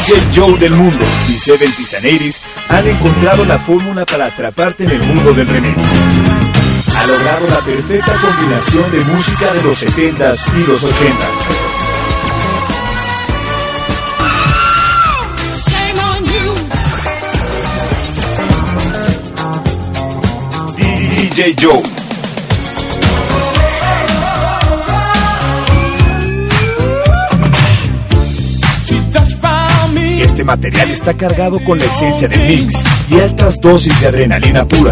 DJ Joe del mundo y 70s and 80s han encontrado la fórmula para atraparte en el mundo del remix. Ha logrado la perfecta combinación de música de los 70s y los 80s. DJ Joe. Este material está cargado con la esencia del mix y altas dosis de adrenalina pura.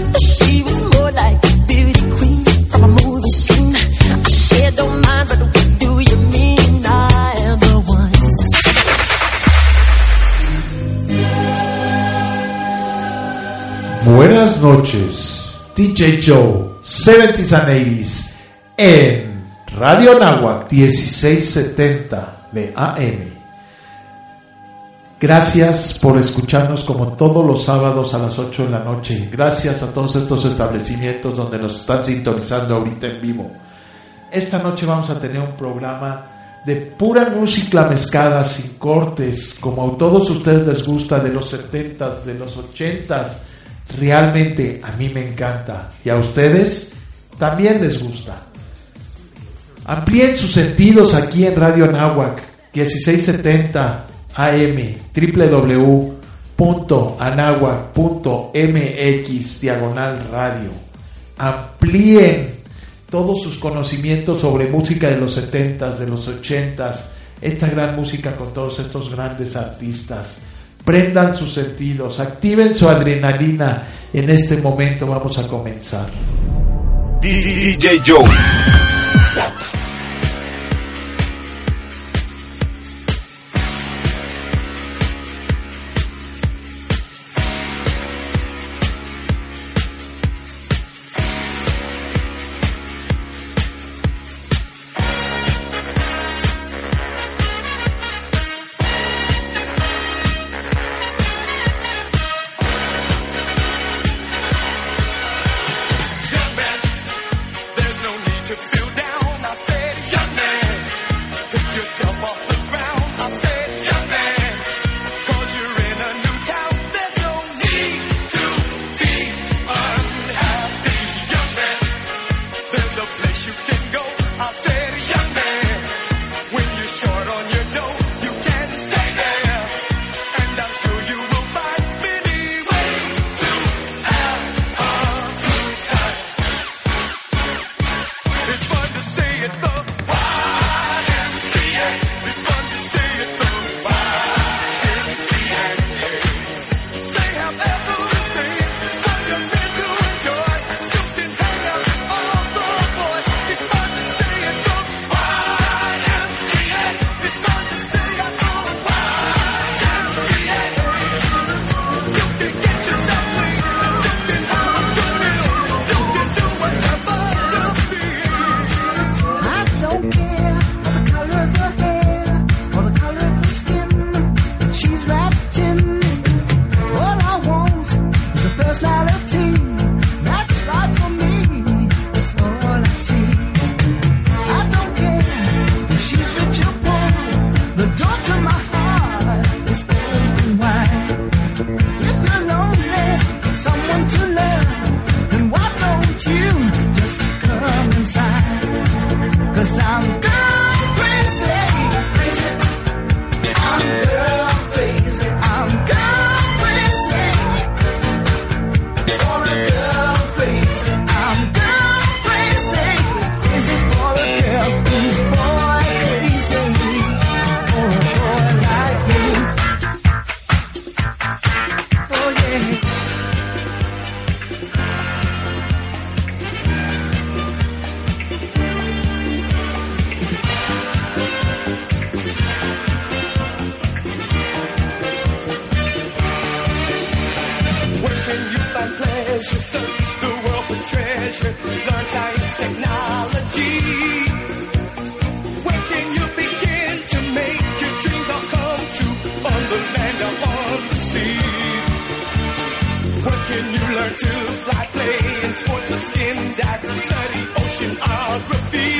Buenas noches, DJ Joe, 70s and 80s, en Radio Anáhuac 1670 de AM. Gracias por escucharnos como todos los sábados a las 8 de la noche. Gracias a todos estos establecimientos donde nos están sintonizando ahorita en vivo. Esta noche vamos a tener un programa de pura música mezclada, sin cortes, como a todos ustedes les gusta, de los 70s, de los 80s. Realmente a mí me encanta y a ustedes también les gusta. Amplíen sus sentidos aquí en Radio Anáhuac 1670 AM, www.anahuac.mx/radio. Amplíen todos sus conocimientos sobre música de los 70s, de los 80s, esta gran música con todos estos grandes artistas. Prendan sus sentidos, activen su adrenalina. En este momento vamos a comenzar. DJ Joe.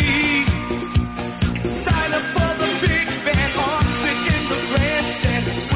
Sign up for the big band or sit in the grandstand.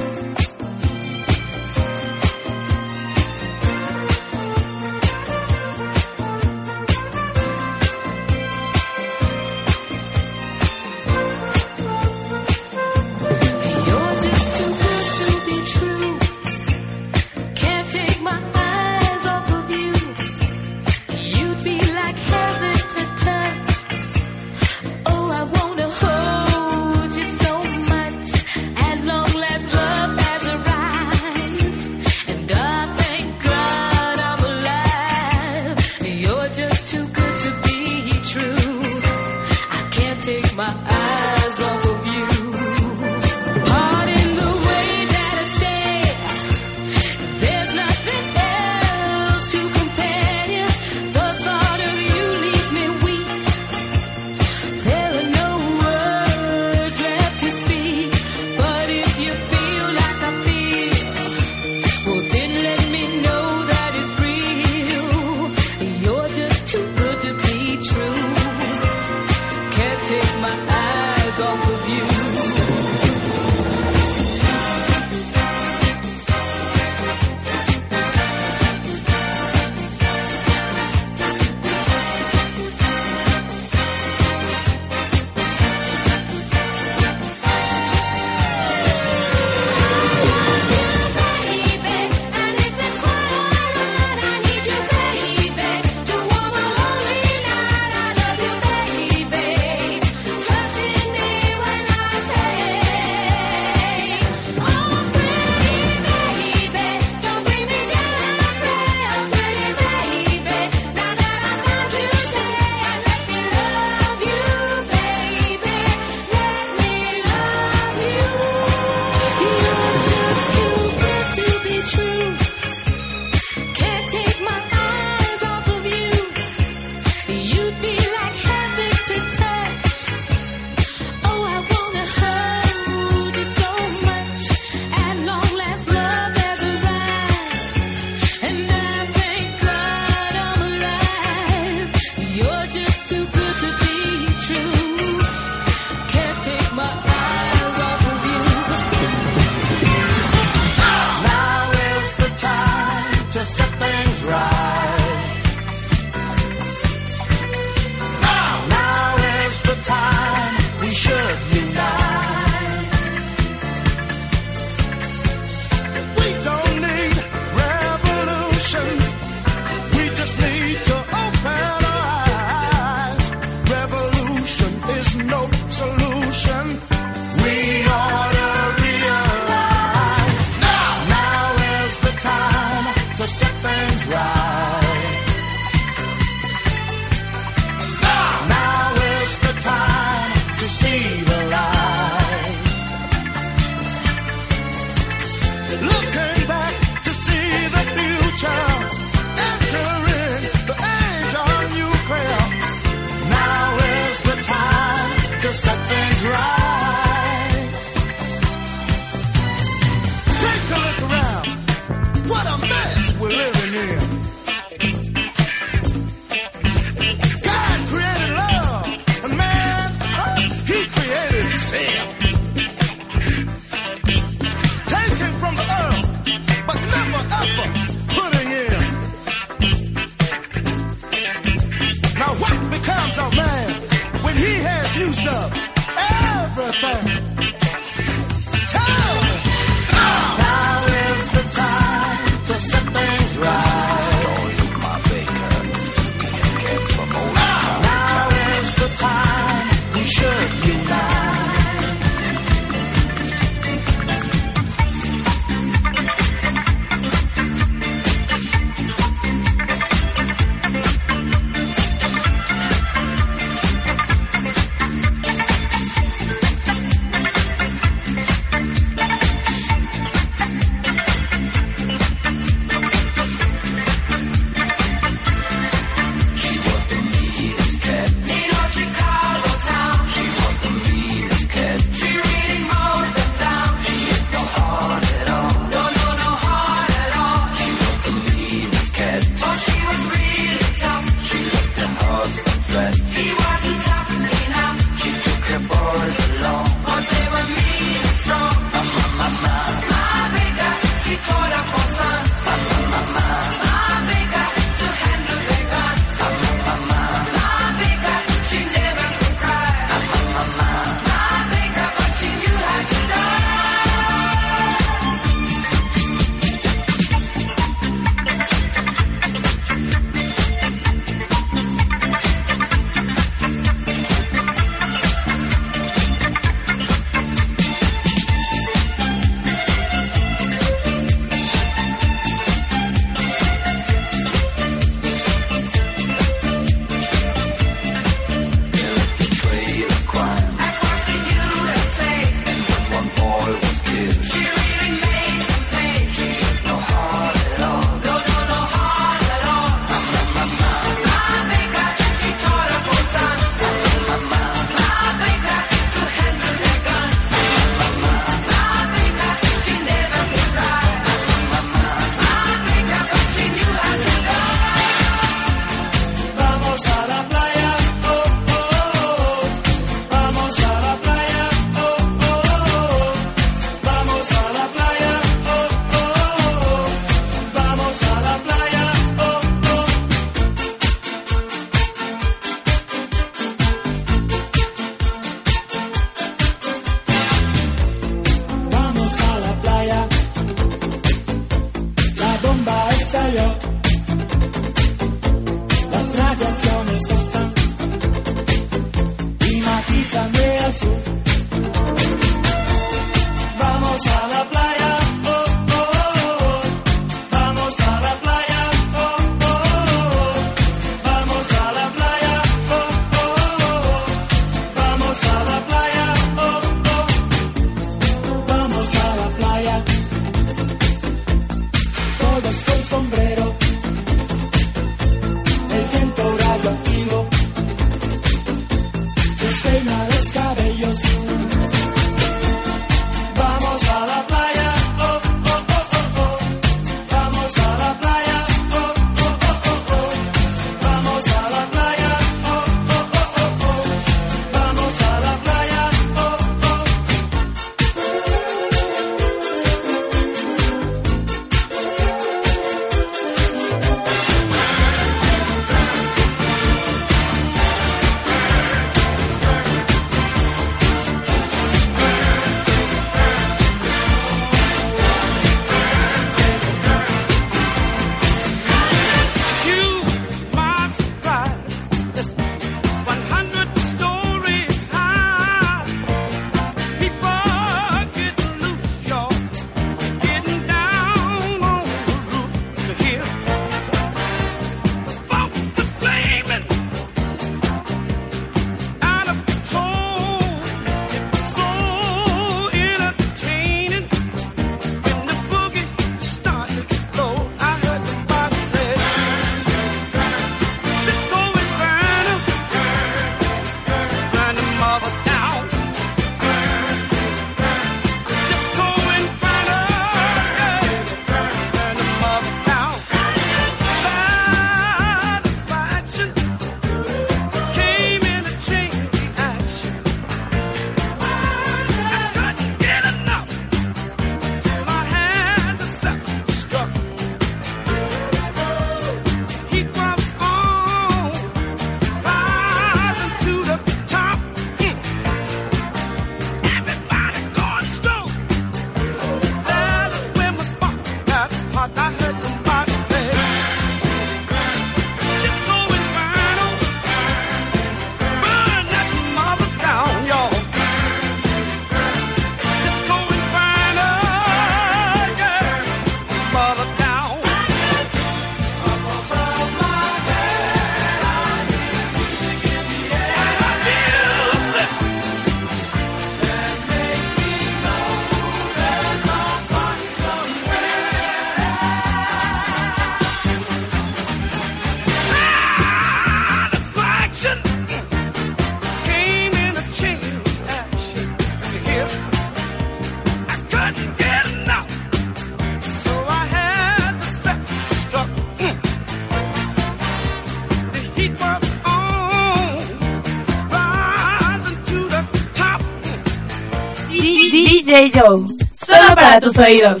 DJ Joe, solo para tus oídos.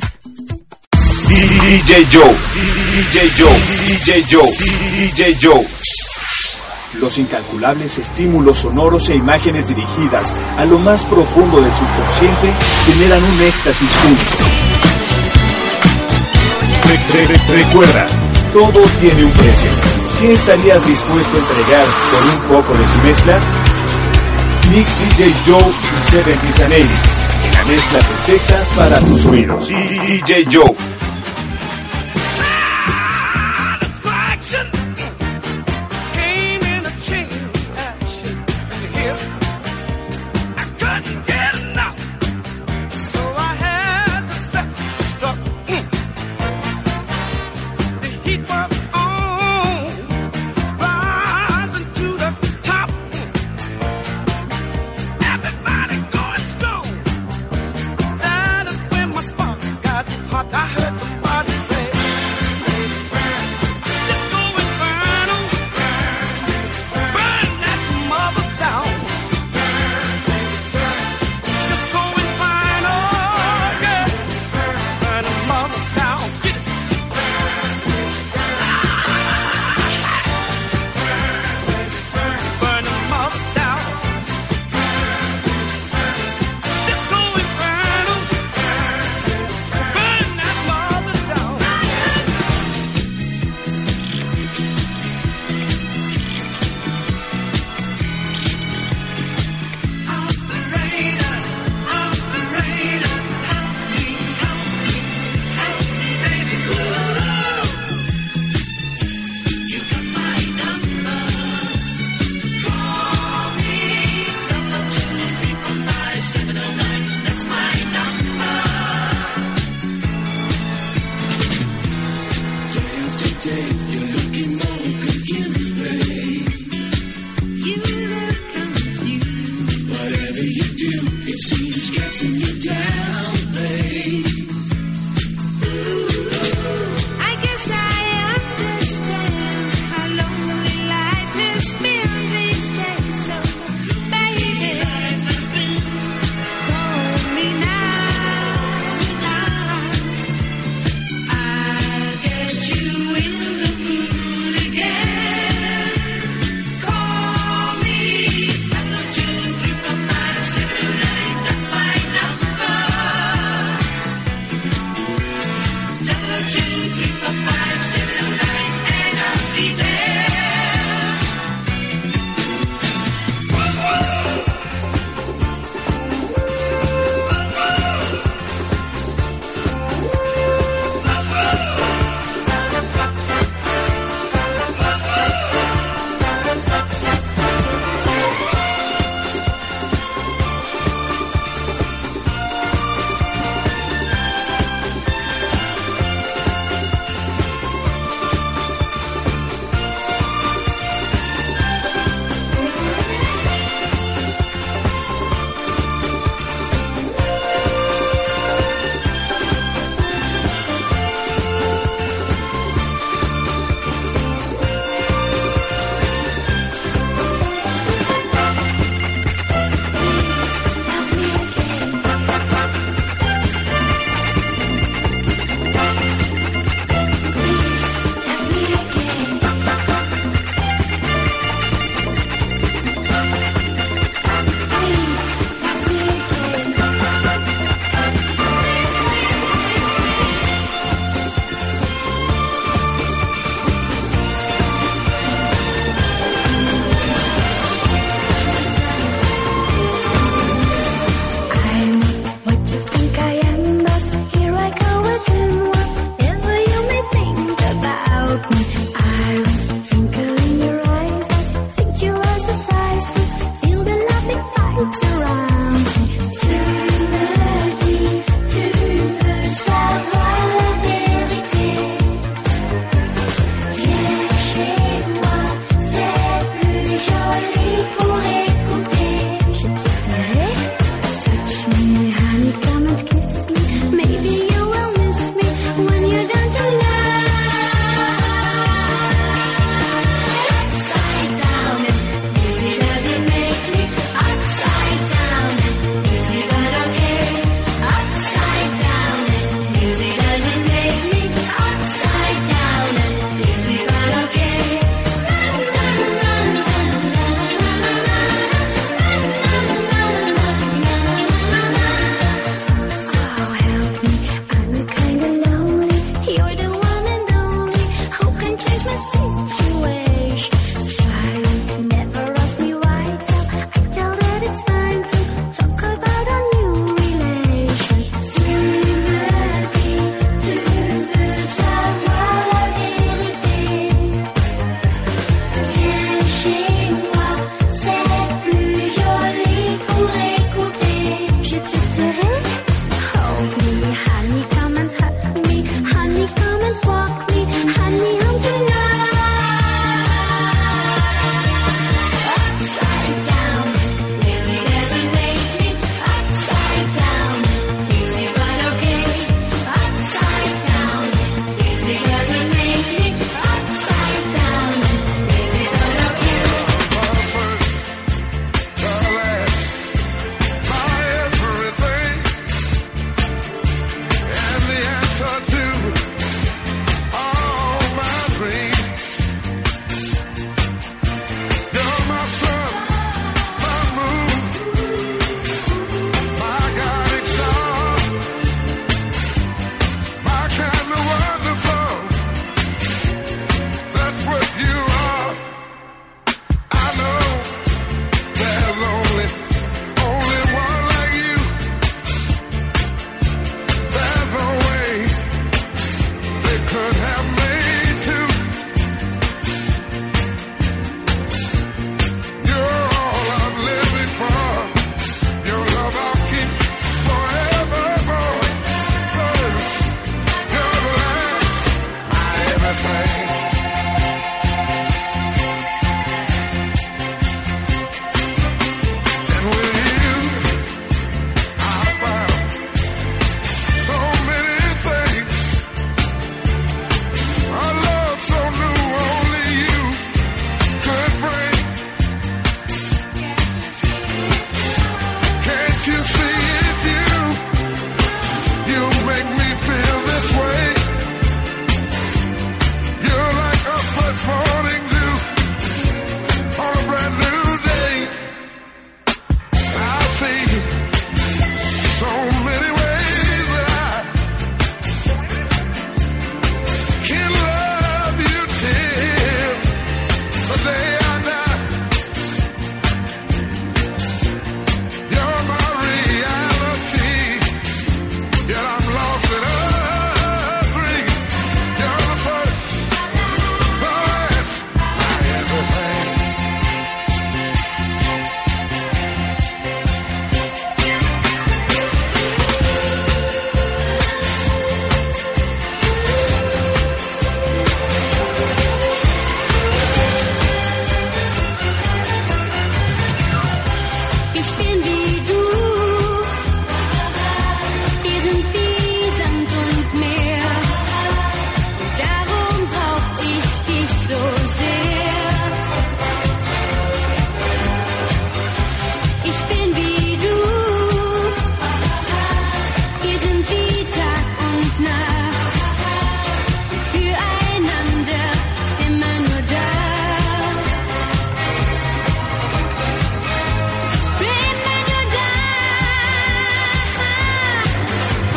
DJ Joe, DJ Joe, DJ Joe, DJ Joe. Los incalculables estímulos sonoros e imágenes dirigidas a lo más profundo del subconsciente generan un éxtasis único. Recuerda, todo tiene un precio. ¿Qué estarías dispuesto a entregar por un poco de su mezcla? Mix DJ Joe y 70s and 80s. La mezcla perfecta para tus oídos. DJ Joe. I heard some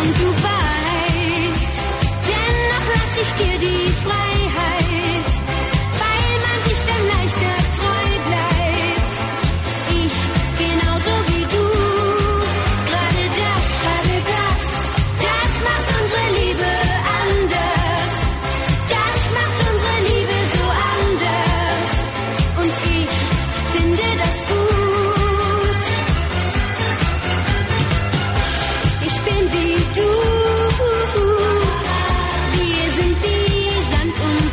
und du weißt, dennoch lass ich dir die Freiheit, weil man sich dann leichter treu bleibt. Ich genauso wie du, gerade das macht unsere Liebe anders. Das macht unsere Liebe so anders. Und ich finde das gut. Ich bin wie du, wir sind wie Sand und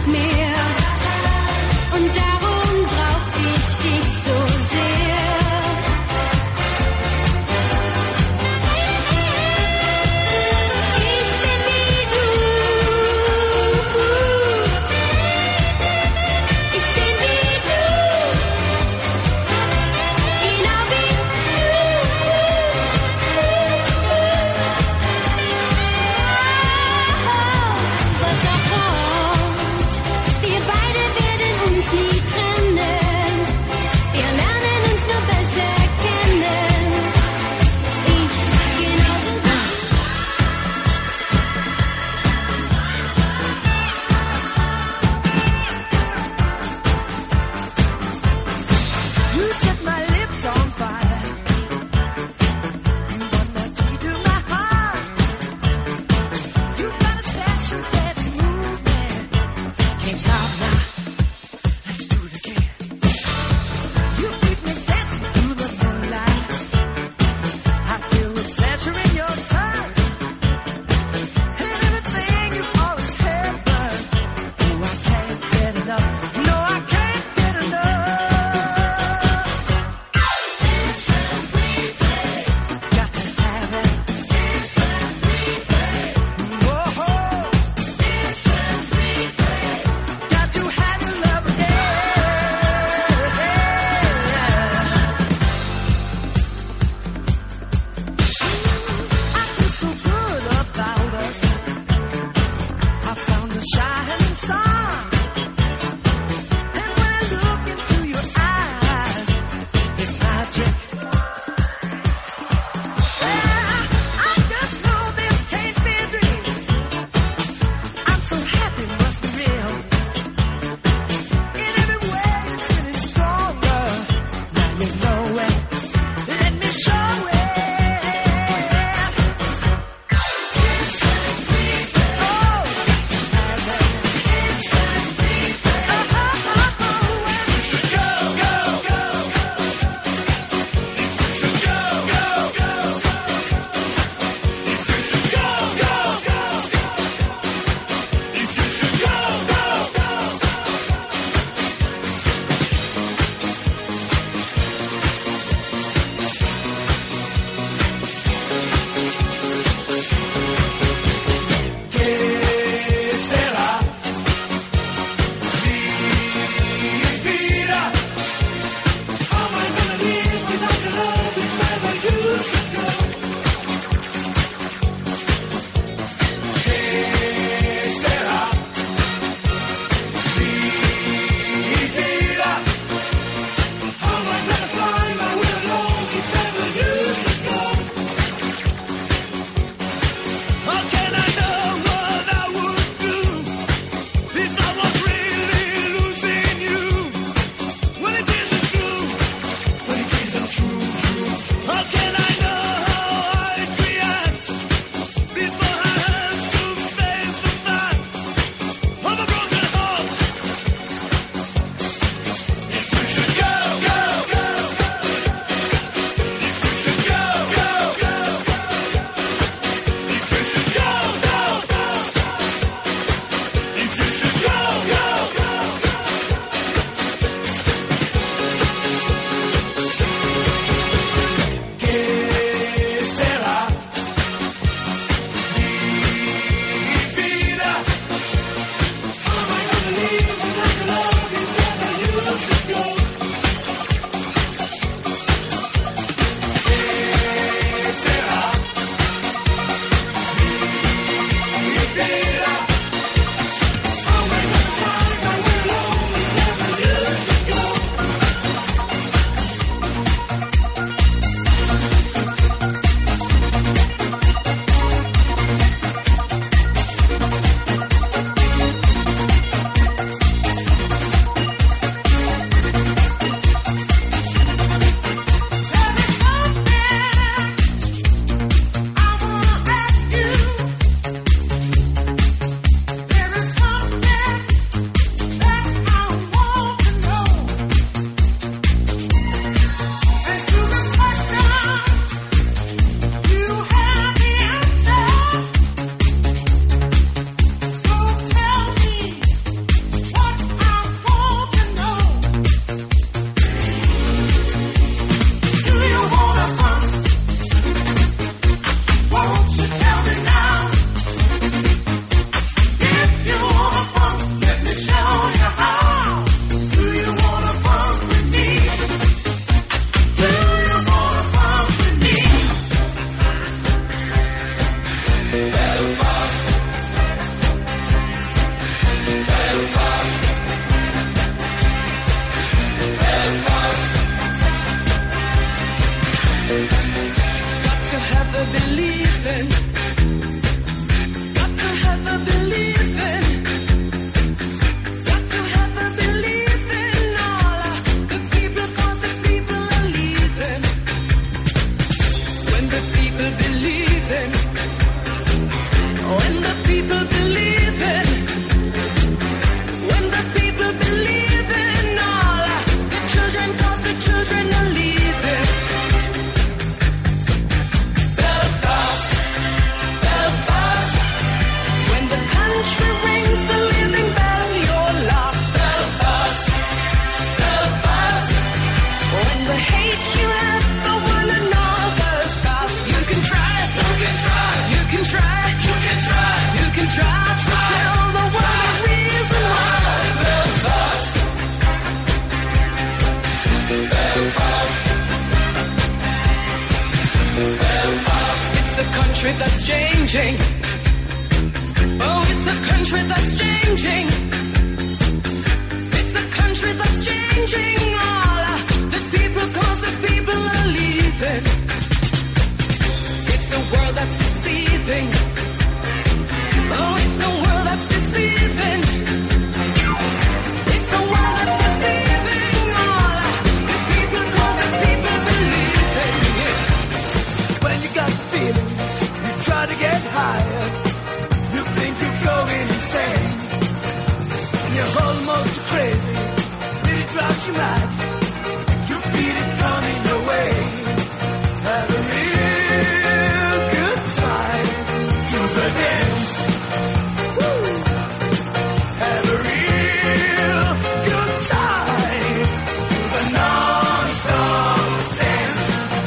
country that's changing. Oh, it's a country that's changing. It's a country that's changing. All the people, cause the people are leaving. It's a world that's deceiving. Oh, it's a world that's deceiving. It's a world that's deceiving. All the people, cause the people believe it. When you got the feeling, you try to get higher. You think you're going insane. And you're almost crazy. Really drives you mad. You feel it coming your way. Have a real good time to the dance. Woo. Have a real good time to the non-stop dance.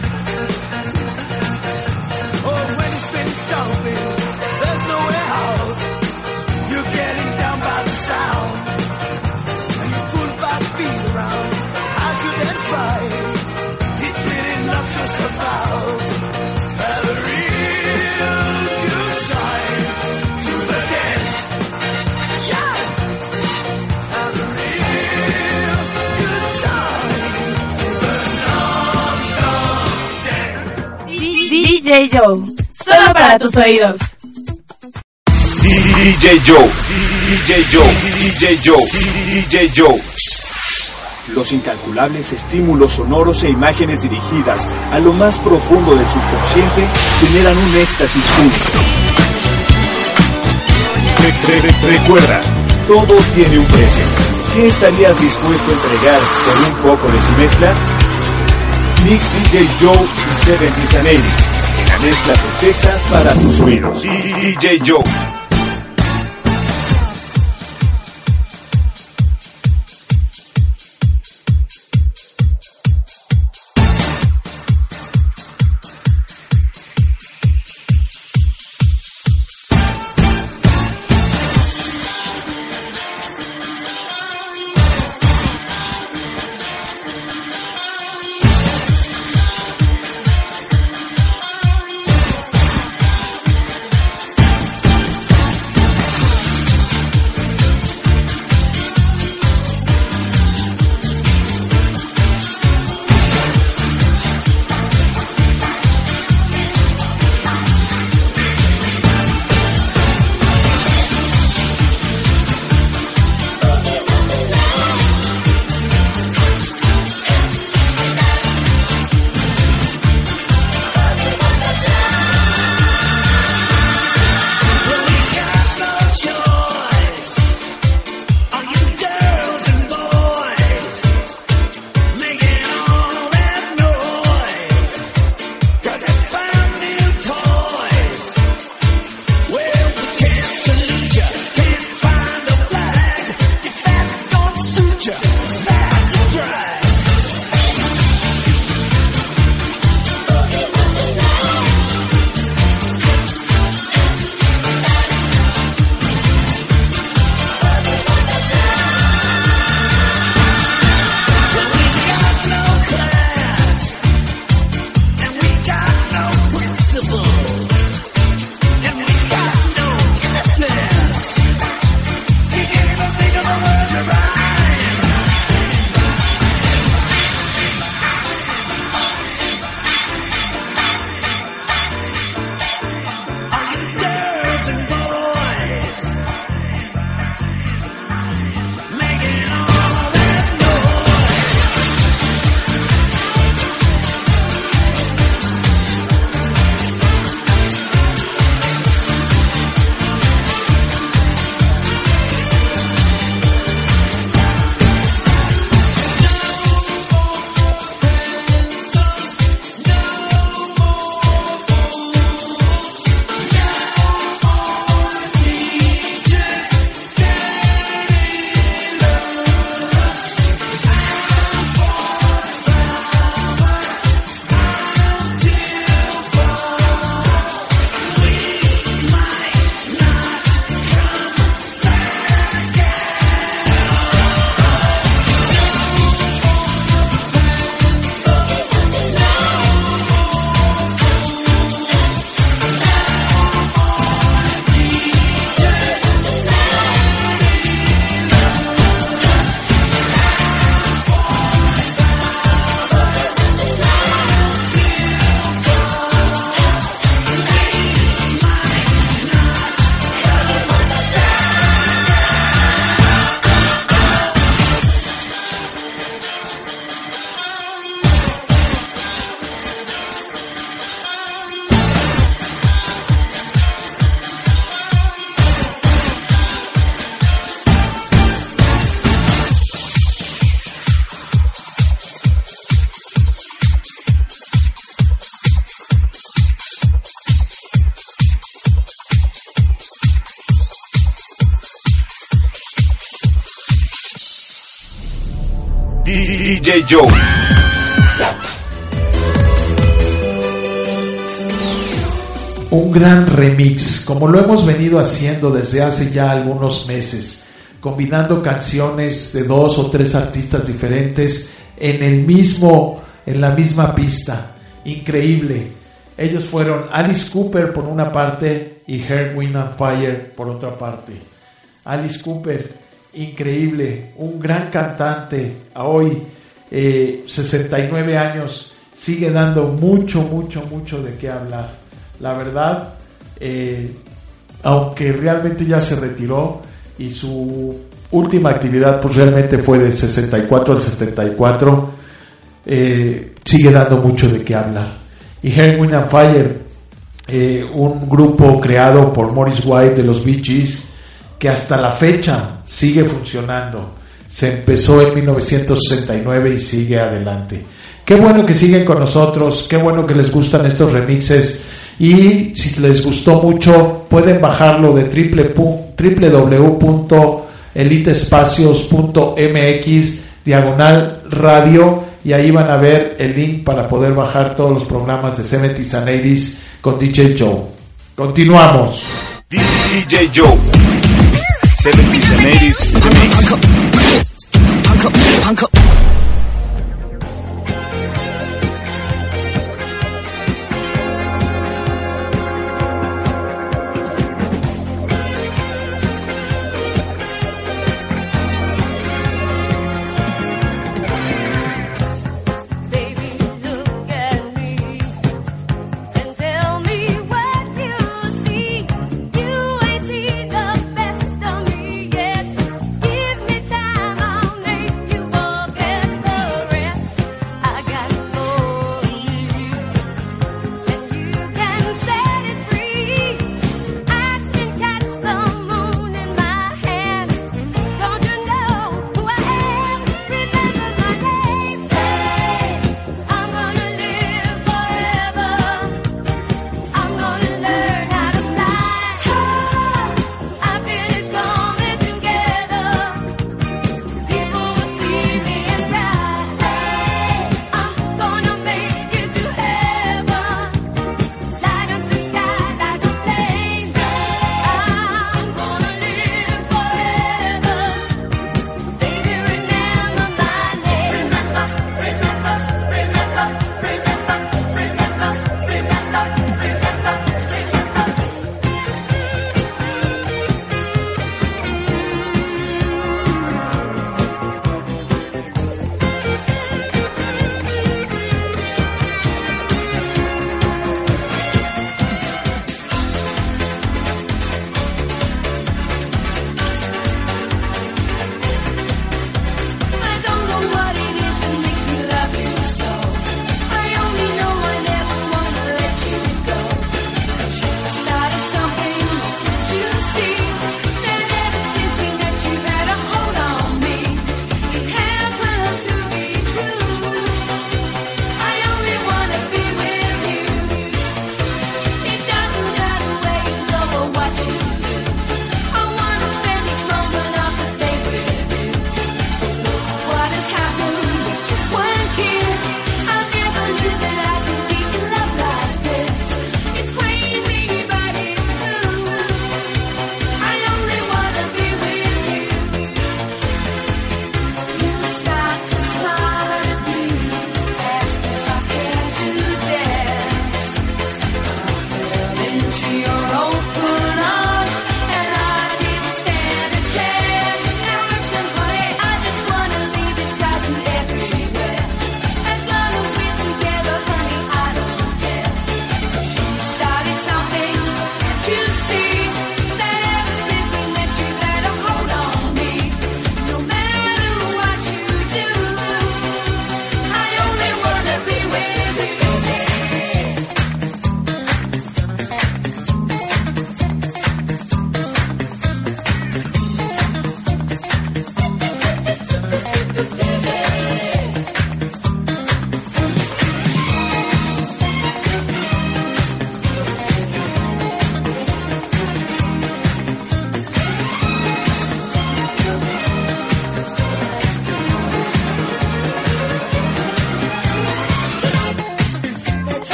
Oh, when it's been stomping, there's no way out. You're getting down by the sound. And you're full by the beat around. As you dance by, it's really not just about. Have a real good time to the dance. Yeah! Have a real good time to the non-stop dance. DJ Joe, solo para tus oídos. DJ Joe, DJ Joe, DJ Joe, DJ Joe. Los incalculables estímulos sonoros e imágenes dirigidas a lo más profundo del subconsciente generan un éxtasis único. Recuerda, todo tiene un precio. ¿Qué estarías dispuesto a entregar por un poco de su mezcla? Mix DJ Joe y 70s and 80s, la mezcla perfecta para tus oídos. DJ Joe. DJ Joe. Un gran remix, como lo hemos venido haciendo desde hace ya algunos meses, combinando canciones de 2 o 3 artistas diferentes en la misma pista. Increíble. Ellos fueron Alice Cooper por una parte y Earth, Wind and Fire por otra parte. Alice Cooper, increíble, un gran cantante. Hoy, 69 años, sigue dando mucho de qué hablar. La verdad, aunque realmente ya se retiró y su última actividad pues realmente fue del 64 al 74, sigue dando mucho de qué hablar. Y Earth, Wind and Fire, un grupo creado por Maurice White de los Bee Gees, que hasta la fecha sigue funcionando. Se empezó en 1969 y sigue adelante. Qué bueno que siguen con nosotros, qué bueno que les gustan estos remixes. Y si les gustó mucho, pueden bajarlo de www.elitespacios.mx/radio y ahí van a ver el link para poder bajar todos los programas de 70s and 80s con DJ Joe. Continuamos. DJ Joe. 70s and 80s remix. Give me time, I'll make you forget.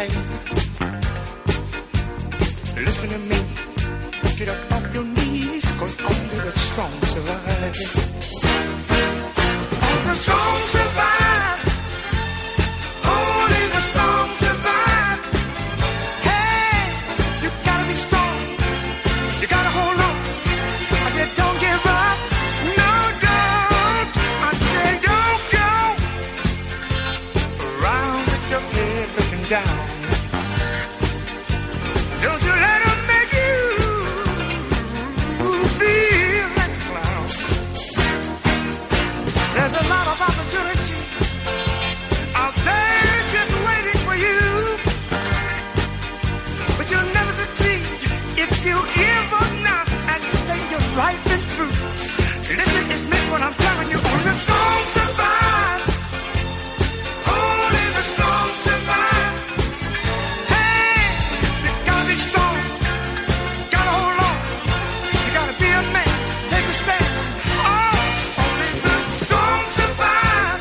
right. Listen to me, get up off your knees, 'cause only the strong survive. The strong survive. Only the strong survive. Hey, you gotta be strong. You gotta hold on. I said don't give up. No, don't. I said don't go around with your head looking down. Don't you let them make you feel like a clown. There's a lot of opportunity out there just waiting for you, but you'll never succeed if you give up now and you say you're right and true. Listen, it's meant what I'm telling you. Only the strong survive. Only the strong survive. Hey, you gotta be strong. Gotta hold on. You gotta be a man. Take a stand. Oh, only the strong survive.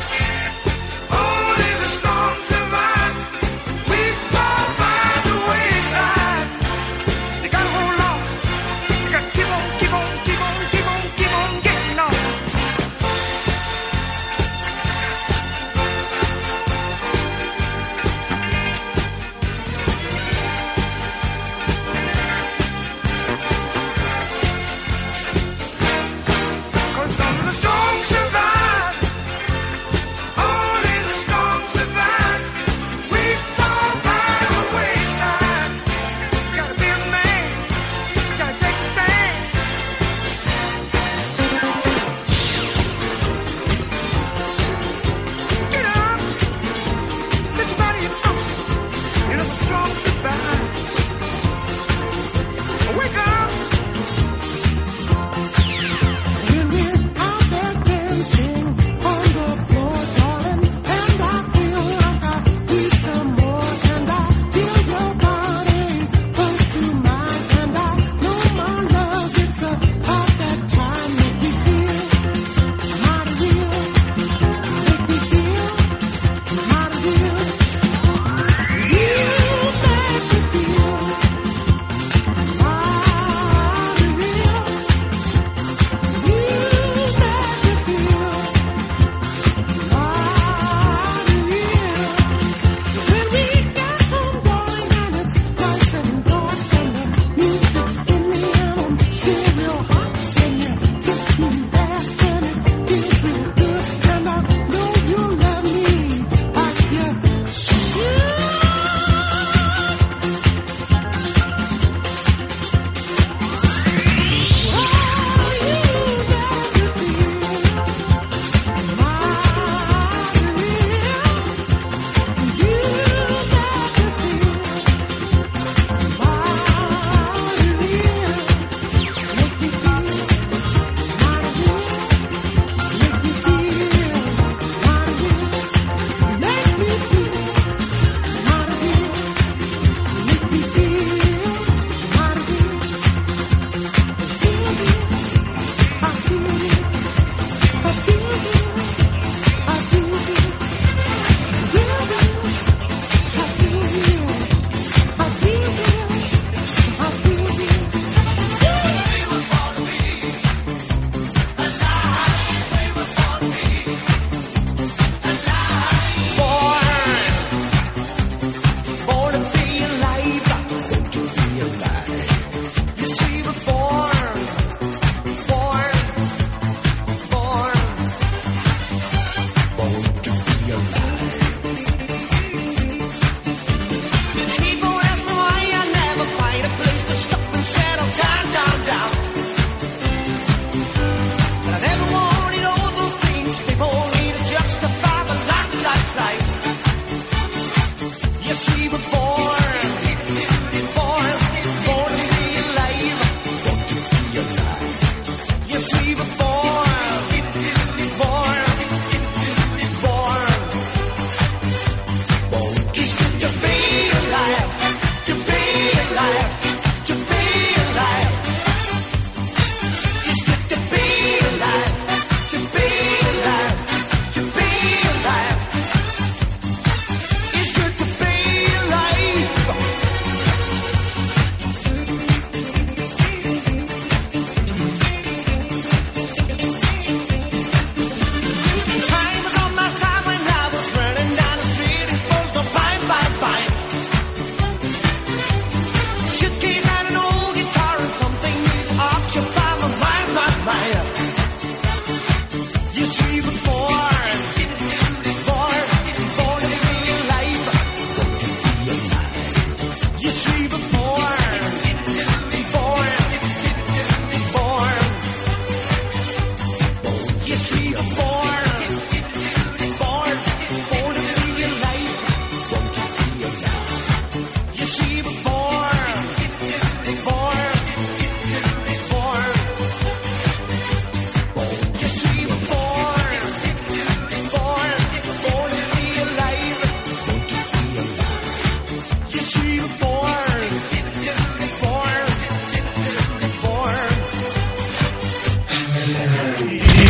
Only the strong survive. We fall by the wayside. You gotta hold on. You gotta keep on, keep on, keep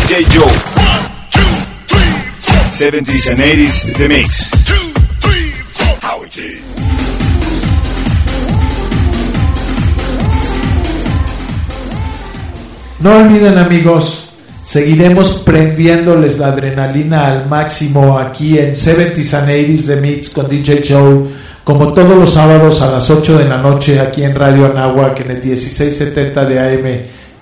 DJ Joe. 70s and 80s The Mix. Howie G. No olviden, amigos, seguiremos prendiéndoles la adrenalina al máximo aquí en 70s and 80s The Mix con DJ Joe, como todos los sábados a las 8 de la noche aquí en Radio Anáhuac en el 1670 de AM,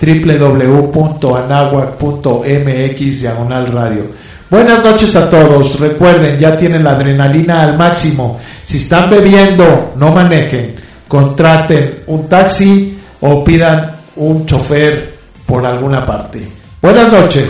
www.anahuac.mx/radio. Buenas noches a todos. Recuerden, ya tienen la adrenalina al máximo. Si están bebiendo, no manejen. Contraten un taxi o pidan un chofer por alguna parte. Buenas noches.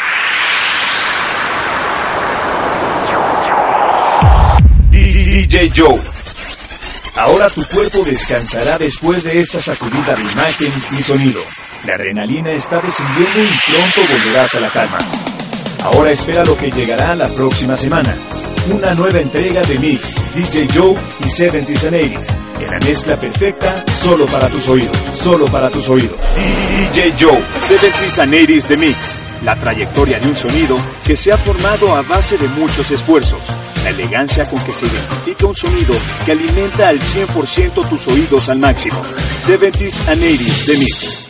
DJ Joe. Ahora tu cuerpo descansará después de esta sacudida de imagen y sonido. La adrenalina está descendiendo y pronto volverás a la calma. Ahora espera lo que llegará la próxima semana. Una nueva entrega de Mix, DJ Joe y 70s and 80s. En la mezcla perfecta, solo para tus oídos. Solo para tus oídos. DJ Joe, 70s and 80s The Mix. La trayectoria de un sonido que se ha formado a base de muchos esfuerzos. La elegancia con que se identifica un sonido que alimenta al 100% tus oídos al máximo. 70s and 80s The Mix.